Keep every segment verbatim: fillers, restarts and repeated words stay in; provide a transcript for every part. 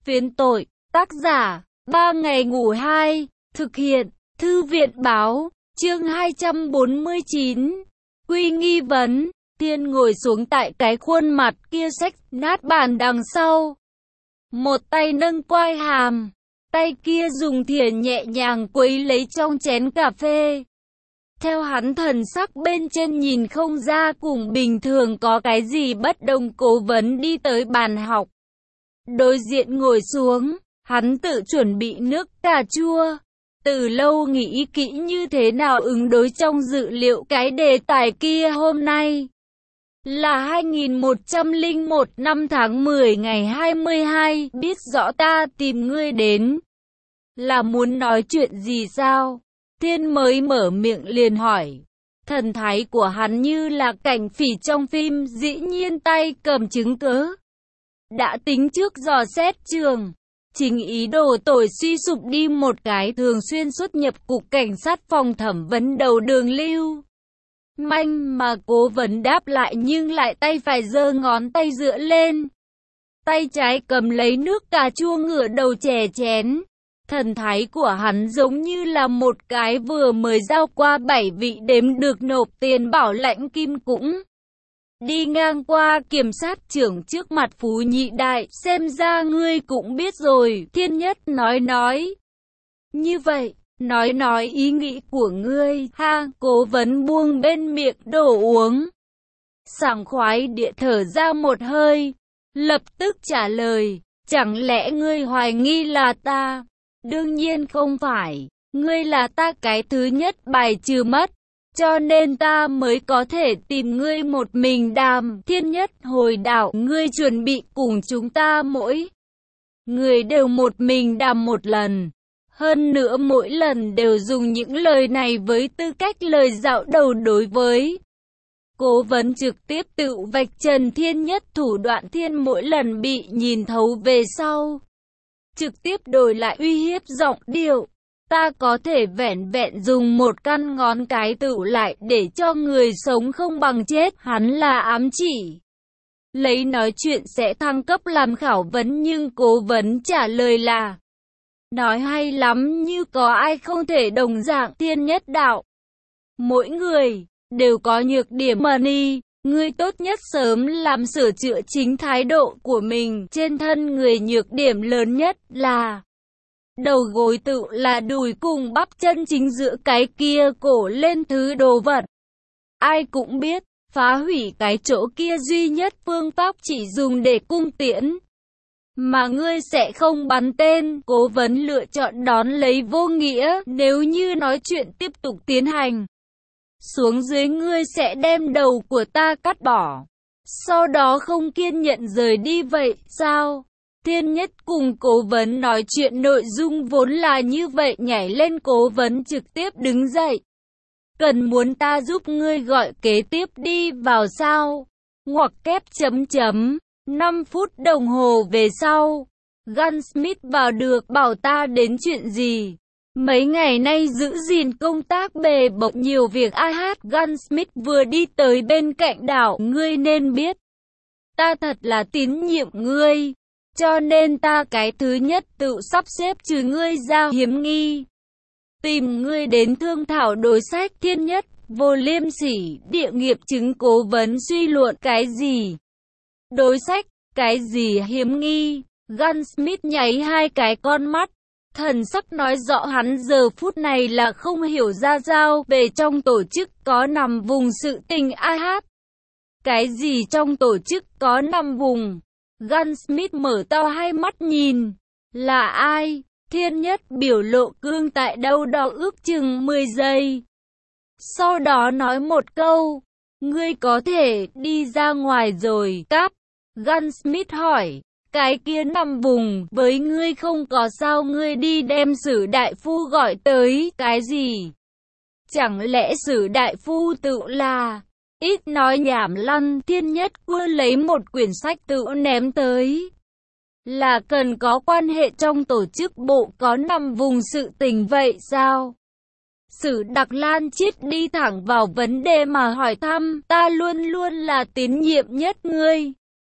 Phiến tội, tác giả, ba ngày ngủ hai, thực hiện, thư viện báo, chương hai trăm bốn mươi chín. Quy nghi vấn, Thiên ngồi xuống tại cái khuôn mặt kia xách nát bàn đằng sau. Một tay nâng quai hàm, tay kia dùng thìa nhẹ nhàng quấy lấy trong chén cà phê. Theo hắn thần sắc bên trên nhìn không ra cùng bình thường có cái gì bất đồng. Cố vấn đi tới bàn học. Đối diện ngồi xuống, hắn tự chuẩn bị nước cà chua. Từ lâu nghĩ kỹ như thế nào ứng đối trong dự liệu cái đề tài kia. Hôm nay là hai nghìn một trăm lẻ một năm tháng mười ngày hai mươi hai, biết rõ ta tìm ngươi đến là muốn nói chuyện gì sao? Thiên mới mở miệng liền hỏi. Thần thái của hắn như là cảnh phỉ trong phim, dĩ nhiên tay cầm chứng cớ. Đã tính trước dò xét trường. Chính ý đồ tội suy sụp đi một cái thường xuyên xuất nhập cục cảnh sát phòng thẩm vấn đầu đường lưu manh mà cố vấn đáp lại nhưng lại tay phải giơ ngón tay dựa lên. Tay trái cầm lấy nước cà chua ngửa đầu chè chén. Thần thái của hắn giống như là một cái vừa mới giao qua bảy vị đếm được nộp tiền bảo lãnh kim cũng đi ngang qua kiểm sát trưởng trước mặt Phú Nhị Đại. Xem ra ngươi cũng biết rồi, Thiên Nhất nói nói. Như vậy, nói nói ý nghĩ của ngươi, ha, cố vấn buông bên miệng đồ uống. Sảng khoái địa thở ra một hơi, lập tức trả lời, chẳng lẽ ngươi hoài nghi là ta? Đương nhiên không phải, ngươi là ta cái thứ nhất bài trừ mất. Cho nên ta mới có thể tìm ngươi một mình đàm. Thiên Nhất hồi đạo, ngươi chuẩn bị cùng chúng ta mỗi người đều một mình đàm một lần. Hơn nữa mỗi lần đều dùng những lời này với tư cách lời dạo đầu đối với cố vấn, trực tiếp tự vạch trần Thiên Nhất thủ đoạn. Thiên mỗi lần bị nhìn thấu về sau, trực tiếp đổi lại uy hiếp giọng điệu. Ta có thể vẻn vẹn dùng một căn ngón cái tựu lại để cho người sống không bằng chết. Hắn là ám chỉ lấy nói chuyện sẽ thăng cấp làm khảo vấn, nhưng cố vấn trả lời là nói hay lắm, như có ai không thể đồng dạng. Thiên Nhất đạo, mỗi người đều có nhược điểm mà ni, ngươi tốt nhất sớm làm sửa chữa chính thái độ của mình. Trên thân người nhược điểm lớn nhất là đầu gối, tự là đùi cùng bắp chân chính giữa cái kia cổ lên thứ đồ vật. Ai cũng biết, phá hủy cái chỗ kia duy nhất phương pháp chỉ dùng để cung tiễn. Mà ngươi sẽ không bắn tên. Cố vấn lựa chọn đón lấy vô nghĩa. Nếu như nói chuyện tiếp tục tiến hành xuống dưới, ngươi sẽ đem đầu của ta cắt bỏ, sau đó không kiên nhẫn rời đi vậy sao? Thiên Nhất cùng cố vấn nói chuyện nội dung vốn là như vậy nhảy lên. Cố vấn trực tiếp đứng dậy. Cần muốn ta giúp ngươi gọi kế tiếp đi vào sao? Ngoặc kép chấm chấm. năm phút đồng hồ về sau, Gunsmith vào được. Bảo ta đến chuyện gì? Mấy ngày nay giữ gìn công tác bề bộn nhiều việc. A hát Gunsmith vừa đi tới bên cạnh đảo. Ngươi nên biết, ta thật là tín nhiệm ngươi. Cho nên ta cái thứ nhất tự sắp xếp trừ ngươi ra hiếm nghi. Tìm ngươi đến thương thảo đối sách. Thiên Nhất vô liêm sỉ địa nghiệp chứng. Cố vấn suy luận cái gì đối sách, cái gì hiếm nghi? Gunsmith nháy hai cái con mắt. Thần sắc nói rõ hắn giờ phút này là không hiểu ra sao về trong tổ chức có nằm vùng sự tình. A hát, cái gì trong tổ chức có nằm vùng? Gunsmith mở to hai mắt nhìn. Là ai? Thiên Nhất biểu lộ cương tại đâu đó ước chừng mười giây. Sau đó nói một câu. Ngươi có thể đi ra ngoài rồi. Cáp. Gunsmith hỏi. Cái kia nằm vùng với ngươi không có sao ngươi đi đem Sử đại phu gọi tới. Cái gì? Chẳng lẽ Sử đại phu tự là... Ít nói nhảm lăn. Thiên Nhất quơ lấy một quyển sách tự ném tới. Là cần có quan hệ trong tổ chức bộ có nằm vùng sự tình vậy sao? Sử Đặc Lan Chiết đi thẳng vào vấn đề mà hỏi thăm. Ta luôn luôn là tín nhiệm nhất ngươi.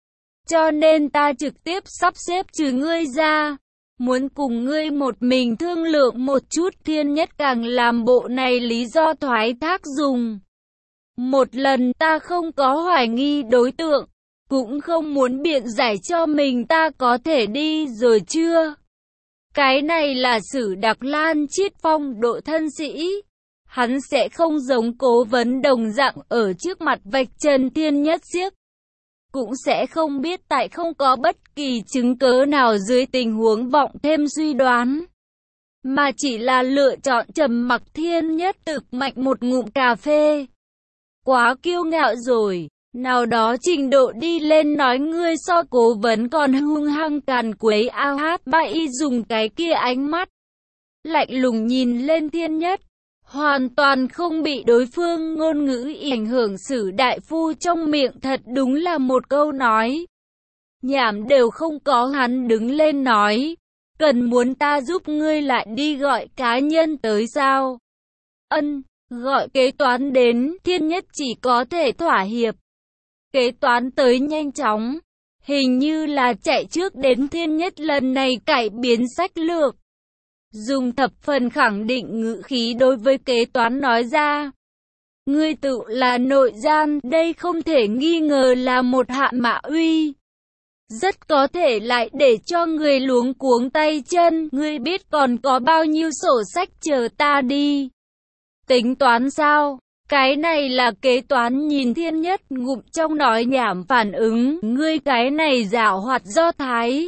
cho nên ta trực tiếp sắp xếp trừ ngươi ra. Muốn cùng ngươi một mình thương lượng một chút. Thiên Nhất càng làm bộ này lý do thoái thác dùng. Một lần ta không có hoài nghi đối tượng, cũng không muốn biện giải cho mình ta có thể đi rồi chưa. Cái này là Sử Đặc Lan chiết phong độ thân sĩ. Hắn sẽ không giống Cố Vấn đồng dạng ở trước mặt vạch trần Thiên Nhất xiếc. Cũng sẽ không biết tại không có bất kỳ chứng cớ nào dưới tình huống vọng thêm suy đoán. Mà chỉ là lựa chọn trầm mặc. Thiên Nhất thực mạnh một ngụm cà phê. Quá kiêu ngạo rồi. Nào đó trình độ đi lên nói ngươi so Cố Vấn còn hung hăng càn quấy. A hát ba y dùng cái kia ánh mắt lạnh lùng nhìn lên Thiên Nhất, hoàn toàn không bị đối phương ngôn ngữ ảnh hưởng. Sử đại phu trong miệng thật đúng là một câu nói nhảm đều không có. Hắn đứng lên nói, cần muốn ta giúp ngươi lại đi gọi cá nhân tới sao? Ân, gọi kế toán đến. Thiên Nhất chỉ có thể thỏa hiệp. Kế toán tới nhanh chóng, hình như là chạy trước đến. Thiên Nhất lần này cải biến sách lược, dùng thập phần khẳng định ngữ khí đối với kế toán nói ra, ngươi tự là nội gian, đây không thể nghi ngờ là một hạ mạ uy. Rất có thể lại để cho người luống cuống tay chân. Ngươi biết còn có bao nhiêu sổ sách chờ ta đi tính toán sao? Cái này là kế toán nhìn Thiên Nhất ngụm trong nói nhảm phản ứng, ngươi cái này giảo hoạt do thái.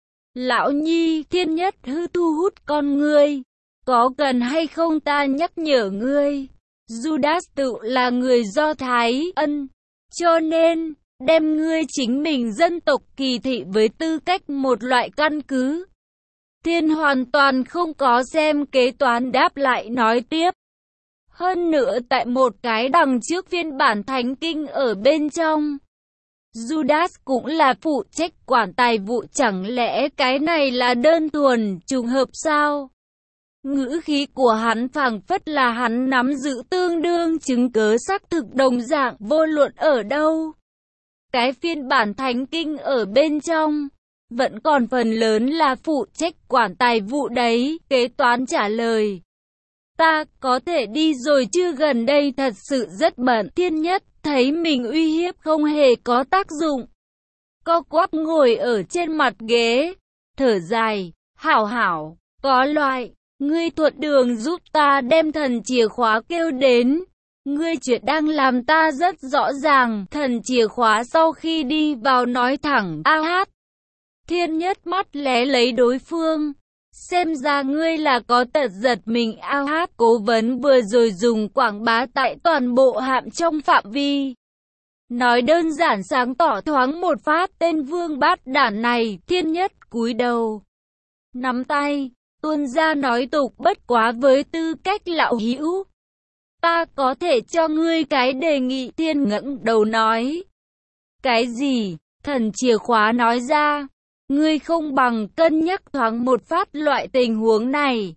Lão Nhi, Thiên Nhất hư thu hút con ngươi. Có cần hay không ta nhắc nhở ngươi? Judas tự là người Do Thái, ân. Cho nên, đem ngươi chính mình dân tộc kỳ thị với tư cách một loại căn cứ. Thiên hoàn toàn không có xem. Kế toán đáp lại nói tiếp. Hơn nữa tại một cái đằng trước phiên bản thánh kinh ở bên trong, Judas cũng là phụ trách quản tài vụ, chẳng lẽ cái này là đơn thuần trùng hợp sao? Ngữ khí của hắn phảng phất là hắn nắm giữ tương đương chứng cớ xác thực đồng dạng, vô luận ở đâu. Cái phiên bản thánh kinh ở bên trong, vẫn còn phần lớn là phụ trách quản tài vụ đấy. Kế toán trả lời, ta có thể đi rồi chứ, gần đây thật sự rất bận. Thiên Nhất thấy mình uy hiếp không hề có tác dụng, co quắp ngồi ở trên mặt ghế, thở dài, hảo hảo, có loại, ngươi thuận đường giúp ta đem thần chìa khóa kêu đến. Ngươi chuyện đang làm ta rất rõ ràng. Thần chìa khóa sau khi đi vào nói thẳng, a hát. Thiên Nhất mắt lé lấy đối phương. Xem ra ngươi là có tật giật mình. A hát Cố Vấn vừa rồi dùng quảng bá tại toàn bộ hạm trong phạm vi. Nói đơn giản sáng tỏ thoáng một phát tên vương bát đản này. Thiên Nhất cúi đầu, nắm tay, tuôn ra nói tục, bất quá với tư cách lão hữu, ta có thể cho ngươi cái đề nghị. Thiên ngẩng đầu nói, cái gì? Thần chìa khóa nói ra, ngươi không bằng cân nhắc thoáng một phát loại tình huống này.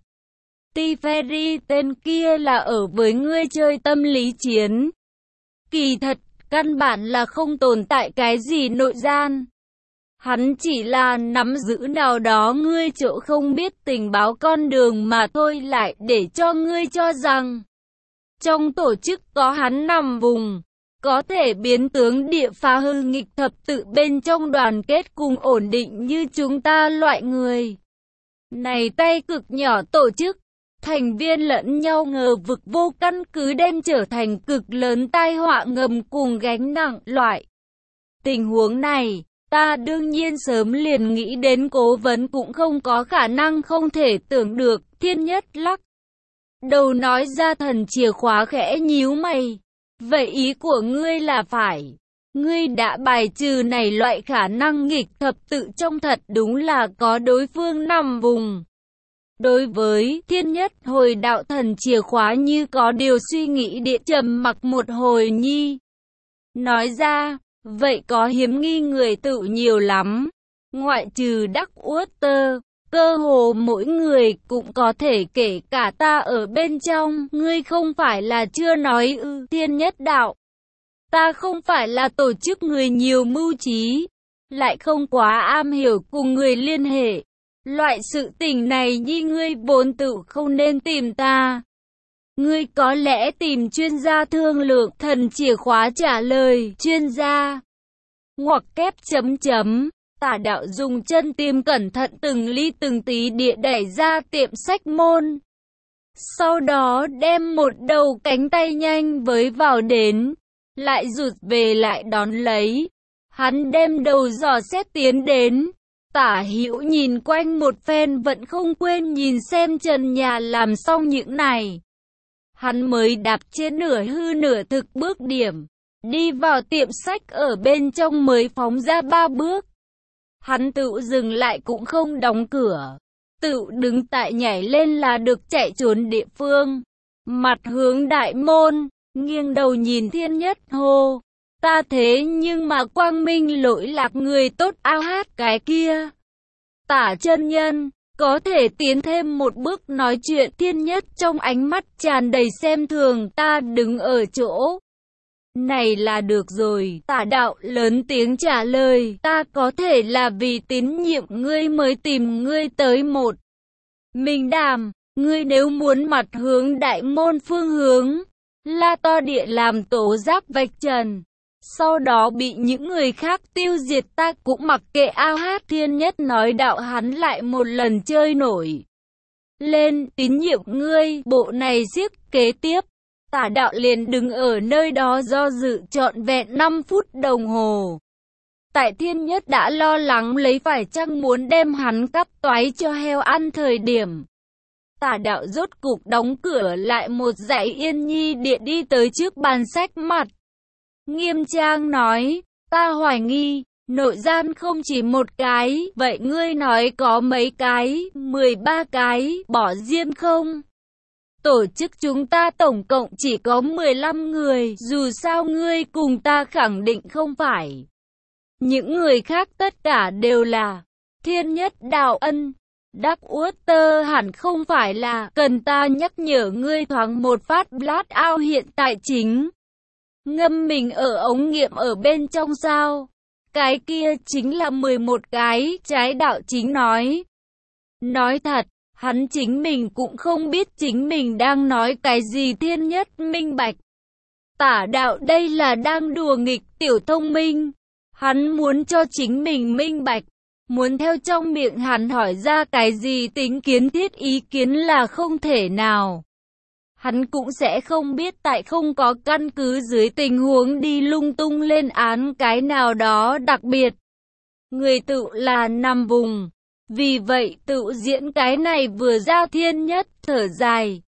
Tiferi tên kia là ở với ngươi chơi tâm lý chiến. Kỳ thật, căn bản là không tồn tại cái gì nội gian. Hắn chỉ là nắm giữ nào đó ngươi chỗ không biết tình báo con đường mà thôi, lại để cho ngươi cho rằng trong tổ chức có hắn nằm vùng, có thể biến tướng địa phá hư nghịch thập tự bên trong đoàn kết cùng ổn định như chúng ta loại người này tay cực nhỏ tổ chức, thành viên lẫn nhau ngờ vực vô căn cứ đem trở thành cực lớn tai họa ngầm cùng gánh nặng. Loại tình huống này, ta đương nhiên sớm liền nghĩ đến. Cố Vấn cũng không có khả năng không thể tưởng được. Thiên Nhất lắc đầu nói ra. Thần chìa khóa khẽ nhíu mày. Vậy ý của ngươi là phải, ngươi đã bài trừ này loại khả năng nghịch thập tự trong, thật đúng là có đối phương nằm vùng. Đối với Thiên Nhất hồi đạo thần chìa khóa như có điều suy nghĩ, địa trầm mặc một hồi nhi. Nói ra, vậy có hiếm nghi người tự nhiều lắm. Ngoại trừ Đắc Uất Tơ, cơ hồ mỗi người cũng có thể, kể cả ta ở bên trong. Ngươi không phải là chưa nói ư? Thiên Nhất đạo, ta không phải là tổ chức người nhiều mưu trí, lại không quá am hiểu cùng người liên hệ. Loại sự tình này nhi ngươi vốn tự không nên tìm ta. Ngươi có lẽ tìm chuyên gia thương lượng. Thần chìa khóa trả lời, chuyên gia. Ngoặc kép chấm chấm. Tả đạo dùng chân tim cẩn thận từng ly từng tí địa đẩy ra tiệm sách môn. Sau đó đem một đầu cánh tay nhanh với vào đến, lại rụt về lại đón lấy. Hắn đem đầu dò xét tiến đến. Tả Hữu nhìn quanh một phen vẫn không quên nhìn xem trần nhà làm xong những này. Hắn mới đạp trên nửa hư nửa thực bước điểm, đi vào tiệm sách ở bên trong mới phóng ra ba bước. Hắn tự dừng lại cũng không đóng cửa, tự đứng tại nhảy lên là được chạy trốn địa phương. Mặt hướng đại môn, nghiêng đầu nhìn Thiên Nhất hô, ta thế nhưng mà quang minh lỗi lạc người tốt ao hát cái kia. Tả chân nhân, có thể tiến thêm một bước nói chuyện. Thiên Nhất trong ánh mắt tràn đầy xem thường. Ta đứng ở chỗ này là được rồi. Tả đạo lớn tiếng trả lời, ta có thể là vì tín nhiệm ngươi mới tìm ngươi tới một mình đàm. Ngươi nếu muốn mặt hướng đại môn phương hướng, la to địa làm tố giác vạch trần, sau đó bị những người khác tiêu diệt, ta cũng mặc kệ. Ao hát. Thiên Nhất nói đạo hắn lại một lần chơi nổi lên tín nhiệm ngươi. Bộ này siếc kế tiếp, tả đạo liền đứng ở nơi đó do dự trọn vẹn năm phút đồng hồ. Tại Thiên Nhất đã lo lắng lấy phải chăng muốn đem hắn cắp toái cho heo ăn thời điểm, tả đạo rốt cục đóng cửa lại một dãy yên nhi địa đi tới trước bàn sách mặt. Nghiêm trang nói, ta hoài nghi, nội gian không chỉ một cái, vậy ngươi nói có mấy cái, mười ba cái, bỏ riêng không? Tổ chức chúng ta tổng cộng chỉ có mười lăm người, dù sao ngươi cùng ta khẳng định không phải. Những người khác tất cả đều là Thiên Nhất đạo ân. Đắc Uất Tơ hẳn không phải là, cần ta nhắc nhở ngươi thoáng một phát. Blát ao hiện tại chính ngâm mình ở ống nghiệm ở bên trong sao? Cái kia chính là mười một cái. Trái đạo chính nói. Nói thật, hắn chính mình cũng không biết chính mình đang nói cái gì. Thiên Nhất minh bạch, tả đạo đây là đang đùa nghịch tiểu thông minh. Hắn muốn cho chính mình minh bạch, muốn theo trong miệng hắn hỏi ra cái gì tính kiến thiết ý kiến là không thể nào. Hắn cũng sẽ không biết tại không có căn cứ dưới tình huống đi lung tung lên án cái nào đó đặc biệt. Người tự là nằm vùng. Vì vậy tự diễn cái này vừa ra. Thiên Nhất thở dài,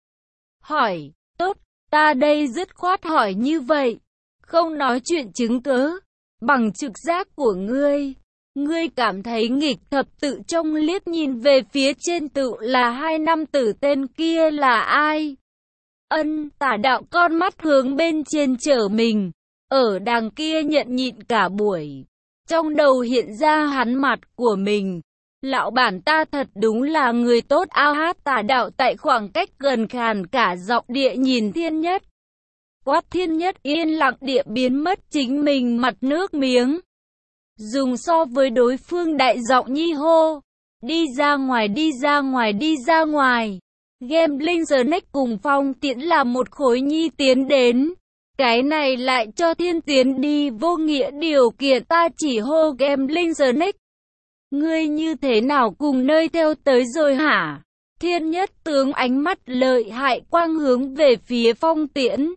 hỏi, tốt, ta đây dứt khoát hỏi như vậy, không nói chuyện chứng cớ, bằng trực giác của ngươi. Ngươi cảm thấy nghịch thập tự trong liếc nhìn về phía trên tự là hai nam tử tên kia là ai? Ân. Tả đạo con mắt hướng bên trên trở mình, ở đằng kia nhận nhịn cả buổi, trong đầu hiện ra hắn mặt của mình. Lão bản ta thật đúng là người tốt. Ao hát. Tả đạo tại khoảng cách gần khàn cả giọng địa nhìn Thiên Nhất, quát. Thiên Nhất yên lặng địa biến mất chính mình mặt nước miếng, dùng so với đối phương đại giọng nhi hô, đi ra ngoài, đi ra ngoài, đi ra ngoài. Gambling Snack cùng Phong Tiễn là một khối nhi tiến đến. Cái này lại cho Thiên Tiến đi vô nghĩa điều kiện. Ta chỉ hô Gambling Snack, ngươi như thế nào cùng nơi theo tới rồi hả? Thiên Nhất tướng ánh mắt lợi hại quang hướng về phía Phong Tiễn,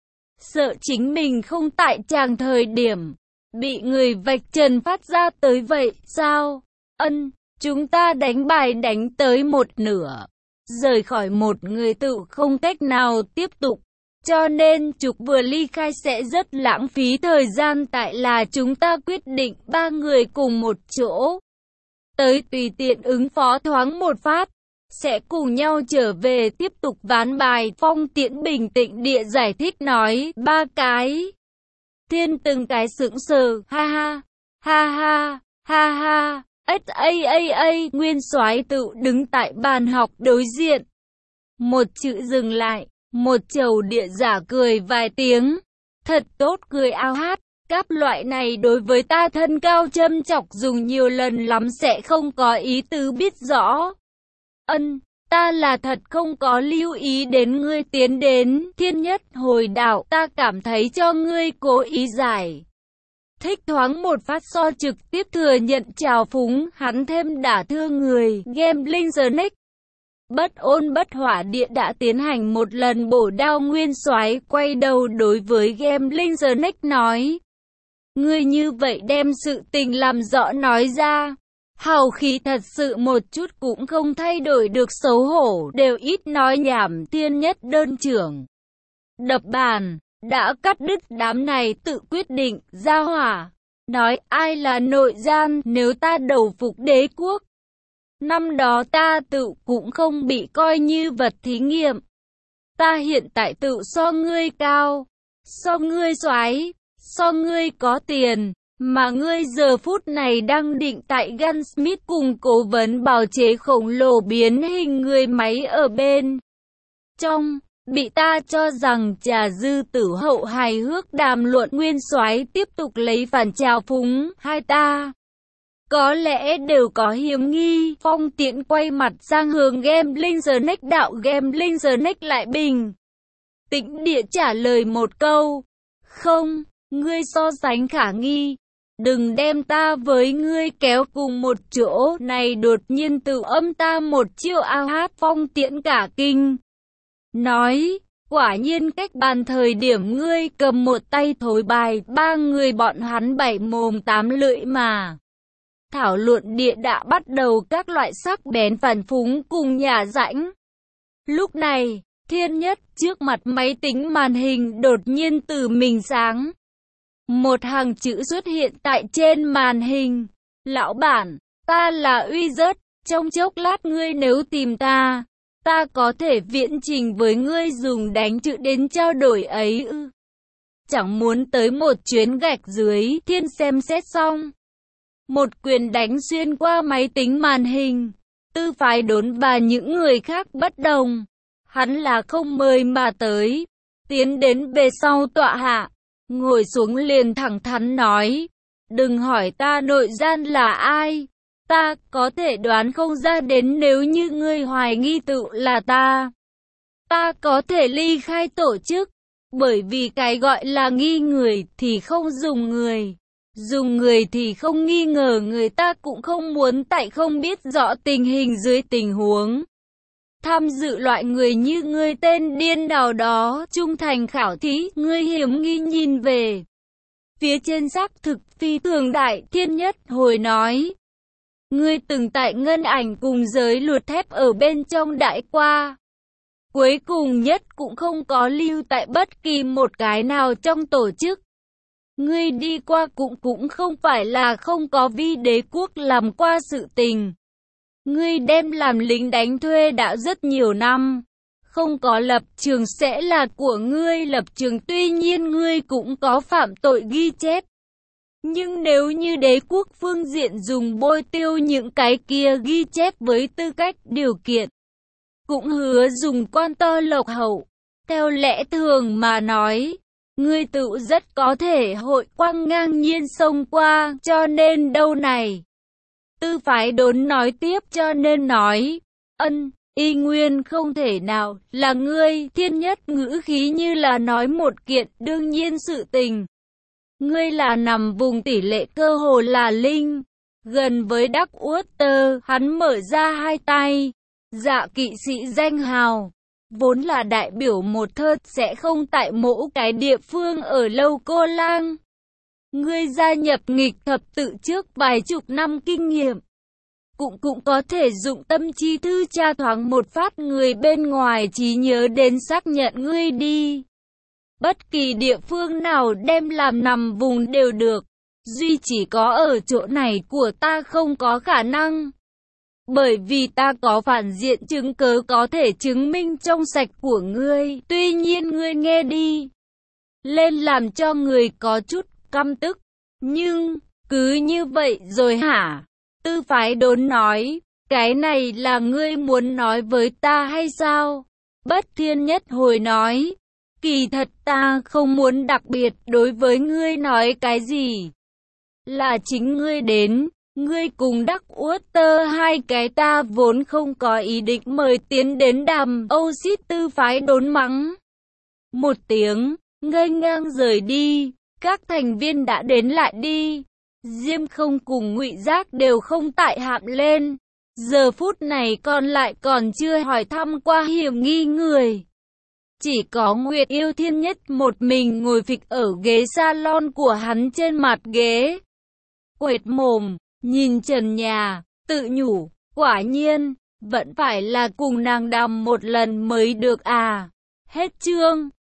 sợ chính mình không tại tràng thời điểm bị người vạch trần phát ra tới vậy sao? Ân. Chúng ta đánh bài đánh tới một nửa, rời khỏi một người tự không cách nào tiếp tục, cho nên trục vừa ly khai sẽ rất lãng phí thời gian. Tại là chúng ta quyết định ba người cùng một chỗ tới tùy tiện ứng phó thoáng một phát, sẽ cùng nhau trở về tiếp tục ván bài. Phong Tiễn bình tĩnh địa giải thích nói, ba cái. Thiên từng cái sững sờ, ha ha, ha ha, ha ha, ếch a a a. Nguyên soái tự đứng tại bàn học đối diện, một chữ dừng lại, một chầu địa giả cười vài tiếng, thật tốt cười. Ao hát. Cáp loại này đối với ta thân cao châm chọc dùng nhiều lần lắm sẽ không có ý tứ biết rõ. Ân, ta là thật không có lưu ý đến ngươi tiến đến, Thiên Nhất hồi đạo, ta cảm thấy cho ngươi cố ý giải. Thích thoáng một phát so trực tiếp thừa nhận trào phúng, hắn thêm đả thương người, Gambling Snake. Bất ôn bất hỏa địa đã tiến hành một lần bổ đao nguyên soái, quay đầu đối với Gambling Snake nói. Ngươi như vậy đem sự tình làm rõ nói ra. Hào khí thật sự một chút cũng không thay đổi được, xấu hổ, đều ít nói nhảm. Thiên Nhất đơn trưởng đập bàn, đã cắt đứt đám này tự quyết định, ra hỏa. Nói ai là nội gian, nếu ta đầu phục đế quốc. Năm đó ta tự cũng không bị coi như vật thí nghiệm. Ta hiện tại tự so ngươi cao, so ngươi soái, so ngươi có tiền. Mà ngươi giờ phút này đang định tại Gunsmith cùng cố vấn bào chế khổng lồ biến hình người máy ở bên trong, bị ta cho rằng trà dư tử hậu hài hước đàm luận. Nguyên soái tiếp tục lấy phản trào phúng, hai ta có lẽ đều có hiểm nghi. Phong Tiễn quay mặt sang hướng Gambling Snake đạo. Gambling Snake lại bình tĩnh địa trả lời một câu, không, ngươi so sánh khả nghi. Đừng đem ta với ngươi kéo cùng một chỗ. Này đột nhiên tự âm ta một chiêu ao hát. Phong Tiễn cả kinh, nói, quả nhiên cách bàn thời điểm ngươi cầm một tay thối bài, ba người bọn hắn bảy mồm tám lưỡi mà. Thảo luận địa đã bắt đầu các loại sắc bén phản phúng cùng nhả rãnh. Lúc này, Thiên Nhất trước mặt máy tính màn hình đột nhiên từ mình sáng. Một hàng chữ xuất hiện tại trên màn hình. Lão bản, ta là Uy Rớt, trong chốc lát ngươi nếu tìm ta, ta có thể viễn trình với ngươi dùng đánh chữ đến trao đổi ấy ư. Chẳng muốn tới một chuyến gạch dưới. Thiên xem xét xong, một quyền đánh xuyên qua máy tính màn hình. Tư Phái Đốn và những người khác bất đồng. Hắn là không mời mà tới, tiến đến về sau tọa hạ, ngồi xuống liền thẳng thắn nói, đừng hỏi ta nội gian là ai, ta có thể đoán không ra đến. Nếu như ngươi hoài nghi tự là ta, ta có thể ly khai tổ chức, bởi vì cái gọi là nghi người thì không dùng người, dùng người thì không nghi ngờ người. Ta cũng không muốn tại không biết rõ tình hình dưới tình huống tham dự loại người như ngươi tên điên nào đó trung thành khảo thí. Ngươi hiểm nghi nhìn về phía trên xác thực phi thường đại. Thiên Nhất hồi nói, ngươi từng tại Ngân Ảnh cùng giới luật thép ở bên trong đại qua, cuối cùng nhất cũng không có lưu tại bất kỳ một cái nào trong tổ chức. Ngươi đi qua cũng cũng không phải là không có vi đế quốc làm qua sự tình. Ngươi đem làm lính đánh thuê đã rất nhiều năm, không có lập trường sẽ là của ngươi lập trường. Tuy nhiên ngươi cũng có phạm tội ghi chép, nhưng nếu như đế quốc phương diện dùng bôi tiêu những cái kia ghi chép với tư cách điều kiện, cũng hứa dùng quan to lộc hậu. Theo lẽ thường mà nói, ngươi tự rất có thể hội quang ngang nhiên xông qua, cho nên đâu này. Tư Phái Đốn nói tiếp, cho nên nói, ân, y nguyên không thể nào là ngươi. Thiên Nhất ngữ khí như là nói một kiện đương nhiên sự tình. Ngươi là nằm vùng tỷ lệ cơ hồ là linh, gần với Đắc Uất Tơ. Hắn mở ra hai tay, dạ kỵ sĩ danh hào, vốn là đại biểu một thớt sẽ không tại mỗi cái địa phương ở lâu. Cô Lang, ngươi gia nhập nghịch thập tự trước vài chục năm kinh nghiệm, cũng cũng có thể dụng tâm trí thư tra thoáng một phát người bên ngoài trí nhớ đến xác nhận ngươi đi. Bất kỳ địa phương nào đem làm nằm vùng đều được, duy chỉ có ở chỗ này của ta không có khả năng. Bởi vì ta có phản diện chứng cớ có thể chứng minh trong sạch của ngươi. Tuy nhiên ngươi nghe đi lên làm cho người có chút căm tức. Nhưng, cứ như vậy rồi hả? Tư Phái Đốn nói, cái này là ngươi muốn nói với ta hay sao? Bất Thiên Nhất hồi nói, Kỳ thật ta không muốn đặc biệt đối với ngươi nói cái gì. Là chính ngươi đến, ngươi cùng Đắc Uất Tơ hai cái ta vốn không có ý định mời tiến đến Đàm Âu Xít Tư phái đốn mắng. Một tiếng, ngây ngang rời đi, các thành viên đã đến lại đi. Diêm Không cùng Ngụy Giác đều không tại hạm lên. Giờ phút này còn lại còn chưa hỏi thăm qua hiểm nghi người. Chỉ có Nguyệt Yêu Thiên Nhất một mình ngồi phịch ở ghế salon của hắn trên mặt ghế. Quệt mồm, nhìn trần nhà, tự nhủ, quả nhiên, vẫn phải là cùng nàng đàm một lần mới được à. Hết chương.